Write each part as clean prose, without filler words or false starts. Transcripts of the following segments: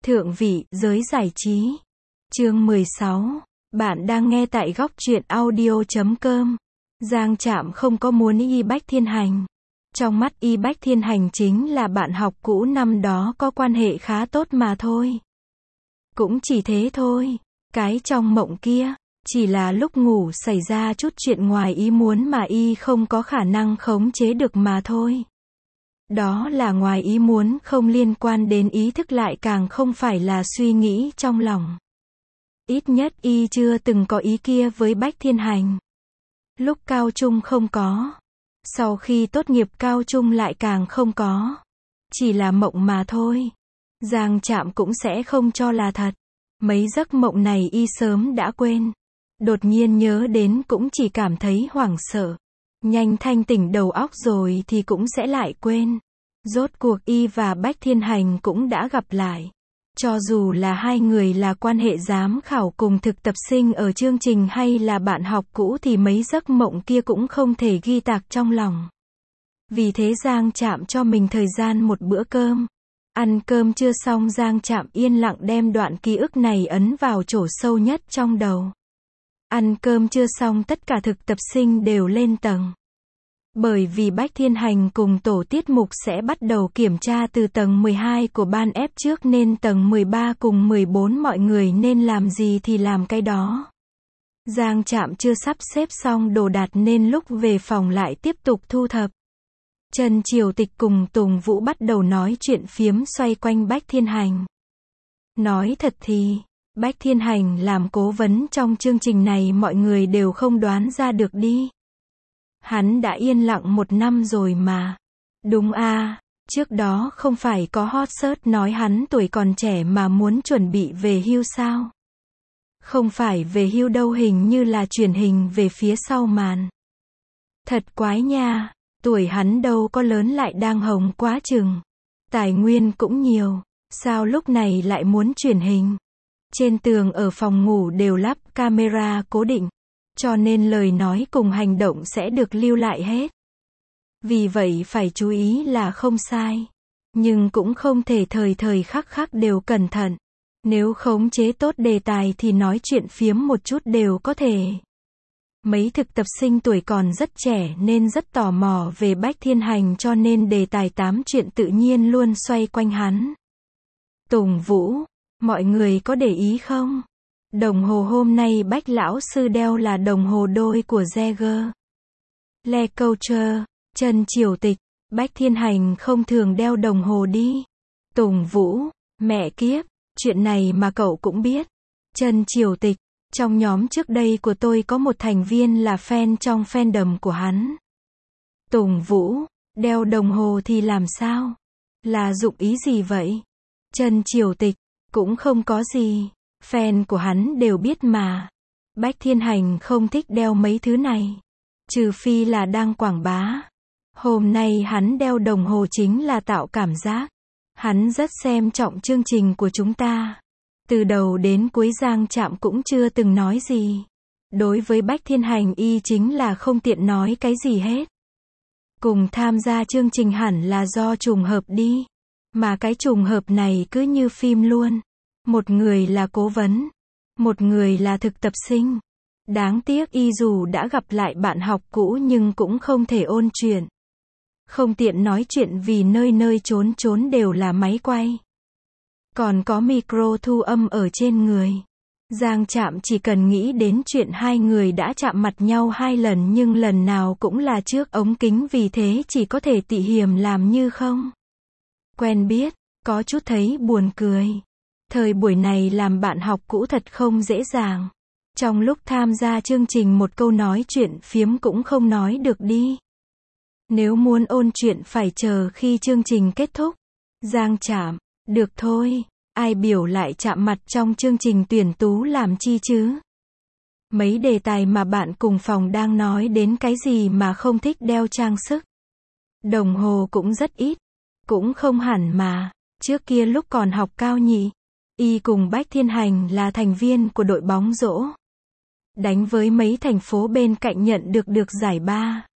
Thượng vị, giới giải trí. Chương 16. Bạn đang nghe tại góc truyện audio.com. Giang Trạm không có muốn Y Bách Thiên Hành. Trong mắt Y Bách Thiên Hành chính là bạn học cũ năm đó có quan hệ khá tốt mà thôi. Cũng chỉ thế thôi. Cái trong mộng kia, chỉ là lúc ngủ xảy ra chút chuyện ngoài ý muốn mà Y không có khả năng khống chế được mà thôi. Đó là ngoài ý muốn không liên quan đến ý thức, lại càng không phải là suy nghĩ trong lòng. Ít nhất Y chưa từng có ý kia với Bách Thiên Hành. Lúc cao trung không có. Sau khi tốt nghiệp cao trung lại càng không có. Chỉ là mộng mà thôi. Giang Trạm cũng sẽ không cho là thật. Mấy giấc mộng này Y sớm đã quên. Đột nhiên nhớ đến cũng chỉ cảm thấy hoảng sợ. Nhanh thanh tỉnh đầu óc rồi thì cũng sẽ lại quên. Rốt cuộc Y và Bách Thiên Hành cũng đã gặp lại. Cho dù là hai người là quan hệ giám khảo cùng thực tập sinh ở chương trình hay là bạn học cũ thì mấy giấc mộng kia cũng không thể ghi tạc trong lòng. Vì thế Giang Trạm cho mình thời gian một bữa cơm. Ăn cơm chưa xong Giang Trạm yên lặng đem đoạn ký ức này ấn vào chỗ sâu nhất trong đầu. Ăn cơm chưa xong tất cả thực tập sinh đều lên tầng. Bởi vì Bách Thiên Hành cùng tổ tiết mục sẽ bắt đầu kiểm tra từ tầng 12 của ban ép trước nên tầng 13 cùng 14 mọi người nên làm gì thì làm cái đó. Giang Trạm chưa sắp xếp xong đồ đạc nên lúc về phòng lại tiếp tục thu thập. Trần Triều Tịch cùng Tùng Vũ bắt đầu nói chuyện phiếm xoay quanh Bách Thiên Hành. Nói thật thì, Bách Thiên Hành làm cố vấn trong chương trình này mọi người đều không đoán ra được đi. Hắn đã yên lặng 1 năm rồi mà. Đúng à, trước đó không phải có hot search nói hắn tuổi còn trẻ mà muốn chuẩn bị về hưu sao? Không phải về hưu đâu, hình như là truyền hình về phía sau màn. Thật quái nha, tuổi hắn đâu có lớn lại đang hồng quá chừng. Tài nguyên cũng nhiều, sao lúc này lại muốn truyền hình? Trên tường ở phòng ngủ đều lắp camera cố định. Cho nên lời nói cùng hành động sẽ được lưu lại hết. Vì vậy phải chú ý là không sai. Nhưng cũng không thể thời thời khắc khắc đều cẩn thận. Nếu khống chế tốt đề tài thì nói chuyện phiếm một chút đều có thể. Mấy thực tập sinh tuổi còn rất trẻ nên rất tò mò về Bách Thiên Hành cho nên đề tài tám chuyện tự nhiên luôn xoay quanh hắn. Tùng Vũ, mọi người có để ý không? Đồng hồ hôm nay Bách lão sư đeo là đồng hồ đôi của Jaeger. Le Coulter, Trần Triều Tịch, Bách Thiên Hành không thường đeo đồng hồ đi. Tùng Vũ, mẹ kiếp, chuyện này mà cậu cũng biết. Trần Triều Tịch, trong nhóm trước đây của tôi có một thành viên là fan trong fandom của hắn. Tùng Vũ, đeo đồng hồ thì làm sao? Là dụng ý gì vậy? Trần Triều Tịch, cũng không có gì. Fan của hắn đều biết mà. Bách Thiên Hành không thích đeo mấy thứ này. Trừ phi là đang quảng bá. Hôm nay hắn đeo đồng hồ chính là tạo cảm giác. Hắn rất xem trọng chương trình của chúng ta. Từ đầu đến cuối Giang Trạm cũng chưa từng nói gì. Đối với Bách Thiên Hành Y chính là không tiện nói cái gì hết. Cùng tham gia chương trình hẳn là do trùng hợp đi. Mà cái trùng hợp này cứ như phim luôn. Một người là cố vấn, một người là thực tập sinh. Đáng tiếc Y dù đã gặp lại bạn học cũ nhưng cũng không thể ôn chuyện. Không tiện nói chuyện vì nơi nơi chốn chốn đều là máy quay. Còn có micro thu âm ở trên người. Giang Trạm chỉ cần nghĩ đến chuyện hai người đã chạm mặt nhau 2 lần nhưng lần nào cũng là trước ống kính, vì thế chỉ có thể tị hiềm làm như không quen biết, có chút thấy buồn cười. Thời buổi này làm bạn học cũ thật không dễ dàng. Trong lúc tham gia chương trình một câu nói chuyện phiếm cũng không nói được đi. Nếu muốn ôn chuyện phải chờ khi chương trình kết thúc. Giang Trạm, được thôi, ai biểu lại chạm mặt trong chương trình tuyển tú làm chi chứ? Mấy đề tài mà bạn cùng phòng đang nói đến cái gì mà không thích đeo trang sức? Đồng hồ cũng rất ít. Cũng không hẳn mà, trước kia lúc còn học cao nhị. Y cùng Bách Thiên Hành là thành viên của đội bóng rổ. Đánh với mấy thành phố bên cạnh nhận được giải 3.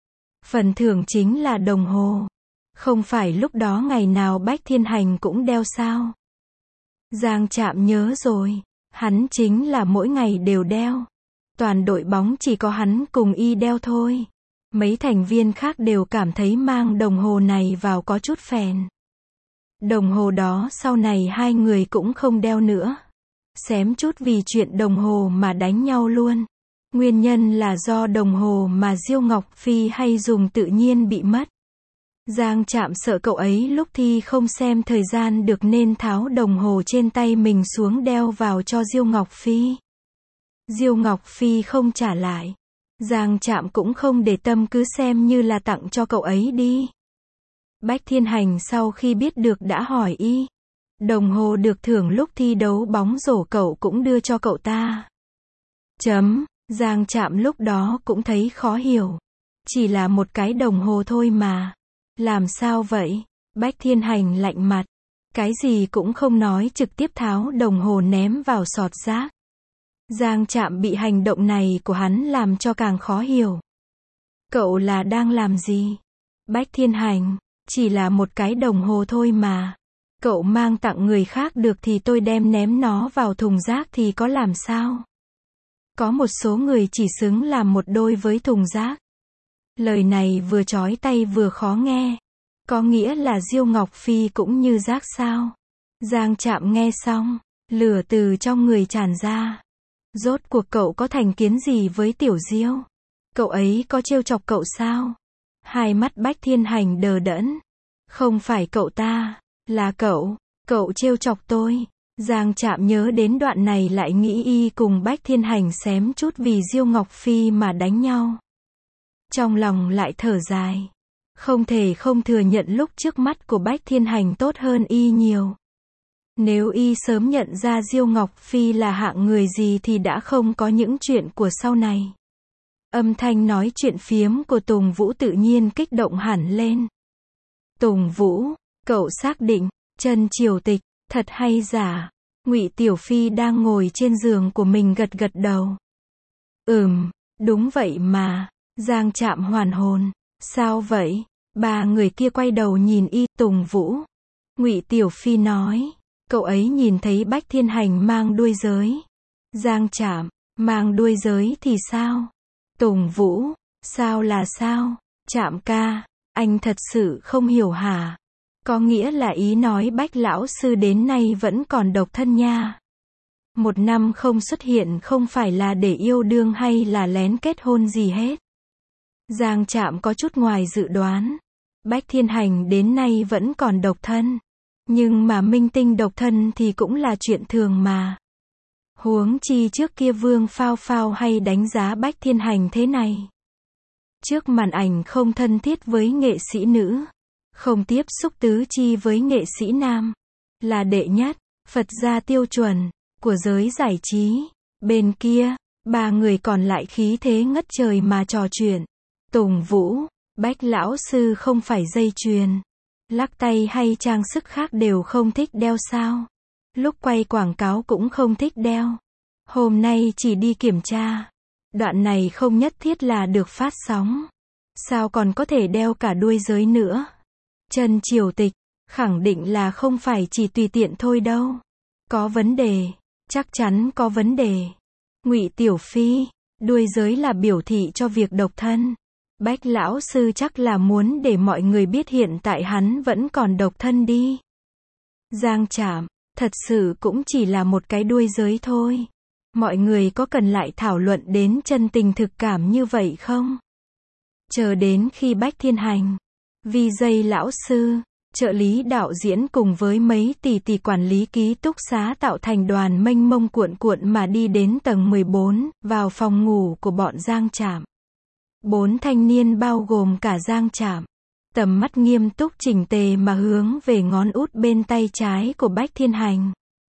Phần thưởng chính là đồng hồ. Không phải lúc đó ngày nào Bách Thiên Hành cũng đeo sao? Giang Trạm nhớ rồi. Hắn chính là mỗi ngày đều đeo. Toàn đội bóng chỉ có hắn cùng y đeo thôi. Mấy thành viên khác đều cảm thấy mang đồng hồ này vào có chút phèn. Đồng hồ đó sau này hai người cũng không đeo nữa. Xém chút vì chuyện đồng hồ mà đánh nhau luôn. Nguyên nhân là do đồng hồ mà Diêu Ngọc Phi hay dùng tự nhiên bị mất. Giang Trạm sợ cậu ấy lúc thi không xem thời gian được nên tháo đồng hồ trên tay mình xuống đeo vào cho Diêu Ngọc Phi. Diêu Ngọc Phi không trả lại. Giang Trạm cũng không để tâm, cứ xem như là tặng cho cậu ấy đi. Bách Thiên Hành sau khi biết được đã hỏi y. Đồng hồ được thưởng lúc thi đấu bóng rổ cậu cũng đưa cho cậu ta. Giang Trạm lúc đó cũng thấy khó hiểu. Chỉ là một cái đồng hồ thôi mà. Làm sao vậy? Bách Thiên Hành lạnh mặt. Cái gì cũng không nói, trực tiếp tháo đồng hồ ném vào sọt rác. Giang Trạm bị hành động này của hắn làm cho càng khó hiểu. Cậu là đang làm gì? Bách Thiên Hành, chỉ là một cái đồng hồ thôi mà. Cậu mang tặng người khác được thì tôi đem ném nó vào thùng rác thì có làm sao? Có một số người chỉ xứng làm một đôi với thùng rác. Lời này vừa chói tai vừa khó nghe. Có nghĩa là Diêu Ngọc Phi cũng như rác sao? Giang Trạm nghe xong, lửa từ trong người tràn ra. Rốt cuộc cậu có thành kiến gì với Tiểu Diêu? Cậu ấy có trêu chọc cậu sao? Hai mắt Bách Thiên Hành đờ đẫn. Không phải cậu ta, là cậu trêu chọc tôi. Giang Trạm nhớ đến đoạn này lại nghĩ y cùng Bách Thiên Hành xém chút vì Diêu Ngọc Phi mà đánh nhau. Trong lòng lại thở dài. Không thể không thừa nhận lúc trước mắt của Bách Thiên Hành tốt hơn y nhiều. Nếu y sớm nhận ra Diêu Ngọc Phi là hạng người gì thì đã không có những chuyện của sau này. Âm thanh nói chuyện phiếm của Tùng Vũ tự nhiên kích động hẳn lên. Tùng Vũ, cậu xác định, Trần Triều Tịch, thật hay giả? Ngụy Tiểu Phi đang ngồi trên giường của mình gật gật đầu. Đúng vậy mà. Giang Trạm hoàn hồn. Sao vậy? Ba người kia quay đầu nhìn y. Tùng Vũ. Ngụy Tiểu Phi nói. Cậu ấy nhìn thấy Bách Thiên Hành mang đuôi giới. Giang Trạm, mang đuôi giới thì sao? Tùng Vũ, sao là sao? Trạm ca, anh thật sự không hiểu hả? Có nghĩa là ý nói Bách lão sư đến nay vẫn còn độc thân nha. 1 năm không xuất hiện không phải là để yêu đương hay là lén kết hôn gì hết. Giang Trạm có chút ngoài dự đoán. Bách Thiên Hành đến nay vẫn còn độc thân. Nhưng mà minh tinh độc thân thì cũng là chuyện thường mà. Huống chi trước kia Vương Phao Phao hay đánh giá Bách Thiên Hành thế này. Trước màn ảnh không thân thiết với nghệ sĩ nữ. Không tiếp xúc tứ chi với nghệ sĩ nam. Là đệ nhất, Phật gia tiêu chuẩn, của giới giải trí. Bên kia, ba người còn lại khí thế ngất trời mà trò chuyện. Tùng Vũ, Bách lão sư không phải dây chuyền, lắc tay hay trang sức khác đều không thích đeo sao? Lúc quay quảng cáo cũng không thích đeo. Hôm nay chỉ đi kiểm tra. Đoạn này không nhất thiết là được phát sóng. Sao còn có thể đeo cả đuôi giới nữa? Trần Triều Tịch, khẳng định là không phải chỉ tùy tiện thôi đâu. Có vấn đề, chắc chắn có vấn đề. Ngụy Tiểu Phi, đuôi giới là biểu thị cho việc độc thân. Bách lão sư chắc là muốn để mọi người biết hiện tại hắn vẫn còn độc thân đi. Giang Trạm, thật sự cũng chỉ là một cái đuôi giới thôi. Mọi người có cần lại thảo luận đến chân tình thực cảm như vậy không? Chờ đến khi Bách Thiên Hành, VJ lão sư, trợ lý đạo diễn cùng với mấy tỷ quản lý ký túc xá tạo thành đoàn mênh mông cuộn cuộn mà đi đến tầng 14, vào phòng ngủ của bọn Giang Trạm. 4 thanh niên bao gồm cả Giang Trạm, tầm mắt nghiêm túc chỉnh tề mà hướng về ngón út bên tay trái của Bách Thiên Hành.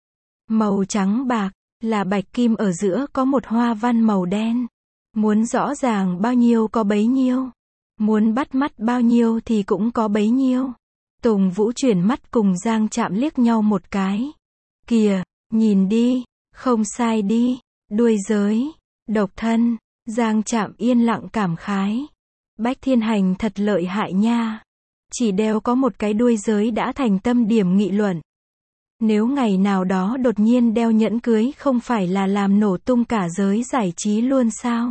Màu trắng bạc, là bạch kim ở giữa có một hoa văn màu đen. Muốn rõ ràng bao nhiêu có bấy nhiêu. Muốn bắt mắt bao nhiêu thì cũng có bấy nhiêu. Tùng Vũ chuyển mắt cùng Giang Trạm liếc nhau một cái. Kìa, nhìn đi, không sai đi, đuôi giới, độc thân. Giang Trạm yên lặng cảm khái. Bách Thiên Hành thật lợi hại nha. Chỉ đeo có một cái đuôi giới đã thành tâm điểm nghị luận. Nếu ngày nào đó đột nhiên đeo nhẫn cưới không phải là làm nổ tung cả giới giải trí luôn sao?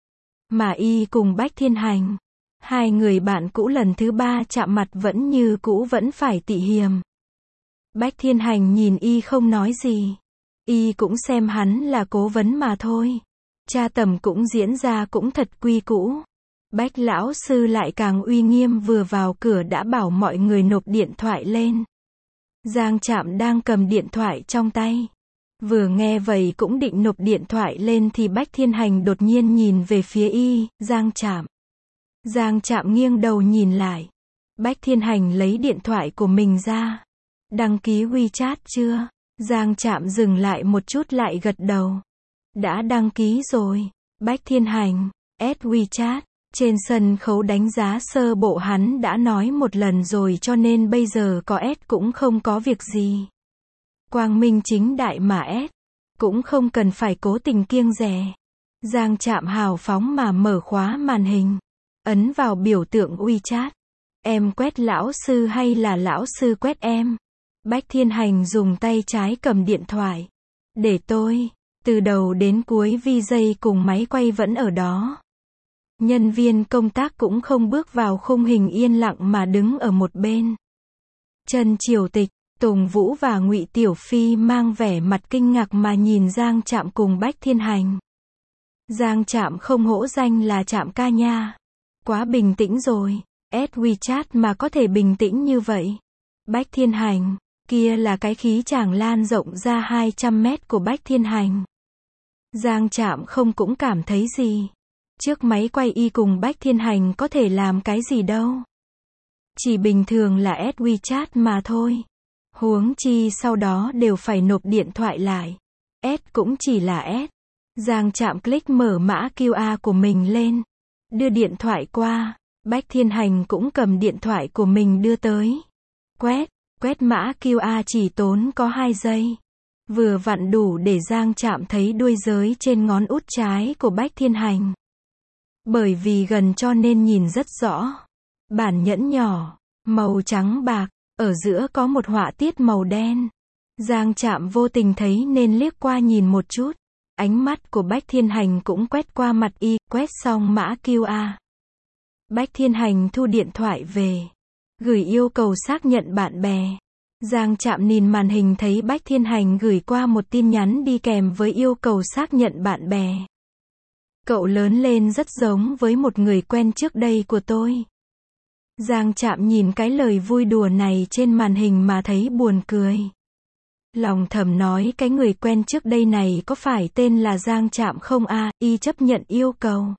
Mà y cùng Bách Thiên Hành, hai người bạn cũ lần thứ ba chạm mặt vẫn như cũ, vẫn phải tị hiềm. Bách Thiên Hành nhìn y không nói gì. Y cũng xem hắn là cố vấn mà thôi. Cha tầm cũng diễn ra cũng thật quy cũ. Bách lão sư lại càng uy nghiêm, vừa vào cửa đã bảo mọi người nộp điện thoại lên. Giang Trạm đang cầm điện thoại trong tay. Vừa nghe vậy cũng định nộp điện thoại lên thì Bách Thiên Hành đột nhiên nhìn về phía y, Giang Trạm. Giang Trạm nghiêng đầu nhìn lại. Bách Thiên Hành lấy điện thoại của mình ra. Đăng ký WeChat chưa? Giang Trạm dừng lại một chút lại gật đầu. Đã đăng ký rồi. Bách Thiên Hành, add WeChat. Trên sân khấu đánh giá sơ bộ hắn đã nói một lần rồi cho nên bây giờ có add cũng không có việc gì. Quang minh chính đại mà add. Cũng không cần phải cố tình kiêng dè. Giang Trạm hào phóng mà mở khóa màn hình. Ấn vào biểu tượng WeChat. Em quét lão sư hay là lão sư quét em? Bách Thiên Hành dùng tay trái cầm điện thoại. Để tôi. Từ đầu đến cuối VJ cùng máy quay vẫn ở đó. Nhân viên công tác cũng không bước vào khung hình, yên lặng mà đứng ở một bên. Trần Triều Tịch, Tùng Vũ và Ngụy Tiểu Phi mang vẻ mặt kinh ngạc mà nhìn Giang Trạm cùng Bách Thiên Hành. Giang Trạm không hổ danh là Trạm ca nha. Quá bình tĩnh rồi. Add WeChat mà có thể bình tĩnh như vậy. Bách Thiên Hành, kia là cái khí chàng lan rộng ra 200 mét của Bách Thiên Hành. Giang Trạm không cũng cảm thấy gì. Trước máy quay y cùng Bách Thiên Hành có thể làm cái gì đâu. Chỉ bình thường là add WeChat mà thôi. Huống chi sau đó đều phải nộp điện thoại lại. Add cũng chỉ là add. Giang Trạm click mở mã QR của mình lên. Đưa điện thoại qua. Bách Thiên Hành cũng cầm điện thoại của mình đưa tới. Quét mã QR chỉ tốn có 2 giây. Vừa vặn đủ để Giang Trạm thấy đuôi giới trên ngón út trái của Bách Thiên Hành. Bởi vì gần cho nên nhìn rất rõ. Bản nhẫn nhỏ, màu trắng bạc, ở giữa có một họa tiết màu đen. Giang Trạm vô tình thấy nên liếc qua nhìn một chút. Ánh mắt của Bách Thiên Hành cũng quét qua mặt y, quét xong mã QR. Bách Thiên Hành thu điện thoại về. Gửi yêu cầu xác nhận bạn bè. Giang Trạm nhìn màn hình thấy Bách Thiên Hành gửi qua một tin nhắn đi kèm với yêu cầu xác nhận bạn bè. Cậu lớn lên rất giống với một người quen trước đây của tôi. Giang Trạm nhìn cái lời vui đùa này trên màn hình mà thấy buồn cười. Lòng thầm nói cái người quen trước đây này có phải tên là Giang Trạm không à, y chấp nhận yêu cầu.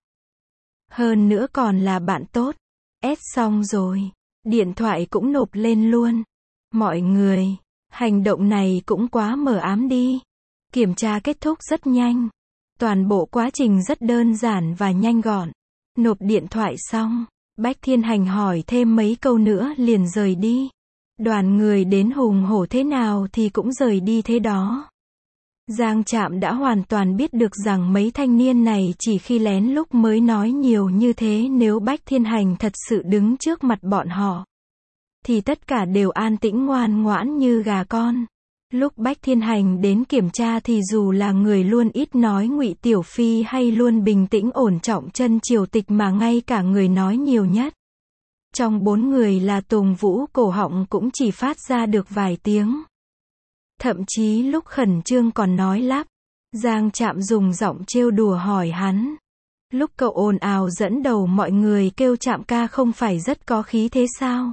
Hơn nữa còn là bạn tốt. Add xong rồi. Điện thoại cũng nộp lên luôn. Mọi người, hành động này cũng quá mờ ám đi. Kiểm tra kết thúc rất nhanh. Toàn bộ quá trình rất đơn giản và nhanh gọn. Nộp điện thoại xong, Bách Thiên Hành hỏi thêm mấy câu nữa liền rời đi. Đoàn người đến hùng hổ thế nào thì cũng rời đi thế đó. Giang Trạm đã hoàn toàn biết được rằng mấy thanh niên này chỉ khi lén lúc mới nói nhiều như thế, nếu Bách Thiên Hành thật sự đứng trước mặt bọn họ thì tất cả đều an tĩnh ngoan ngoãn như gà con. Lúc Bách Thiên Hành đến kiểm tra thì dù là người luôn ít nói Ngụy Tiểu Phi hay luôn bình tĩnh ổn trọng Trân Triều Tịch mà ngay cả người nói nhiều nhất trong 4 người là Tùng Vũ, cổ họng cũng chỉ phát ra được vài tiếng. Thậm chí lúc khẩn trương còn nói lắp. Giang Trạm dùng giọng trêu đùa hỏi hắn. Lúc cậu ồn ào dẫn đầu mọi người kêu Trạm ca không phải rất có khí thế sao?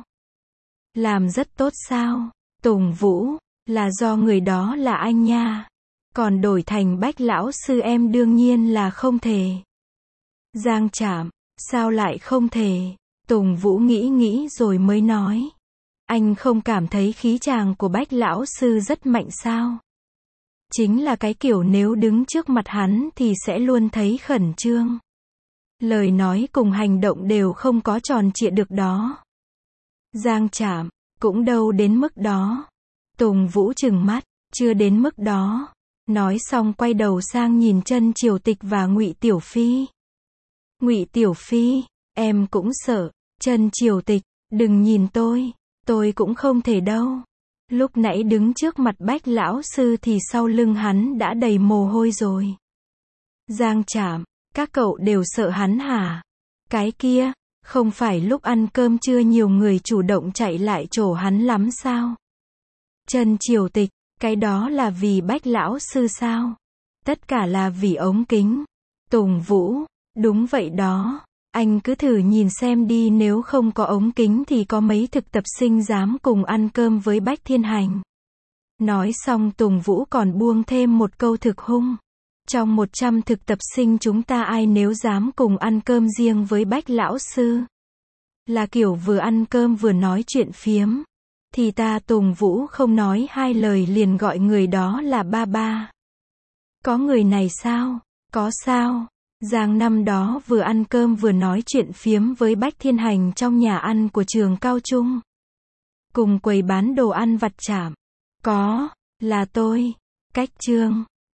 Làm rất tốt sao? Tùng Vũ, là do người đó là anh nha. Còn đổi thành Bách lão sư em đương nhiên là không thể. Giang Trạm, sao lại không thể? Tùng Vũ nghĩ rồi mới nói. Anh không cảm thấy khí chàng của Bách lão sư rất mạnh sao? Chính là cái kiểu nếu đứng trước mặt hắn thì sẽ luôn thấy khẩn trương. Lời nói cùng hành động đều không có tròn trịa được đó. Giang Trạm, cũng đâu đến mức đó. Tùng Vũ trừng mắt, chưa đến mức đó. Nói xong quay đầu sang nhìn Trân Triều Tịch và Ngụy Tiểu Phi. Ngụy Tiểu Phi, em cũng sợ. Trân Triều Tịch, đừng nhìn tôi cũng không thể đâu. Lúc nãy đứng trước mặt Bách lão sư thì sau lưng hắn đã đầy mồ hôi rồi. Giang Trạm, các cậu đều sợ hắn hả? Cái kia, không phải lúc ăn cơm trưa nhiều người chủ động chạy lại chỗ hắn lắm sao? Trần Triều Tịch, cái đó là vì Bách lão sư sao? Tất cả là vì ống kính. Tùng Vũ, đúng vậy đó. Anh cứ thử nhìn xem đi, nếu không có ống kính thì có mấy thực tập sinh dám cùng ăn cơm với Bách Thiên Hành. Nói xong Tùng Vũ còn buông thêm một câu thực hung. Trong 100 thực tập sinh chúng ta ai nếu dám cùng ăn cơm riêng với Bách lão sư? Là kiểu vừa ăn cơm vừa nói chuyện phiếm. Thì ta Tùng Vũ không nói hai lời liền gọi người đó là ba ba. Có người này sao? Có sao? Giang năm đó vừa ăn cơm vừa nói chuyện phiếm với Bách Thiên Hành trong nhà ăn của trường cao trung. Cùng quầy bán đồ ăn vặt Trạm. Có, là tôi. Cách Trương.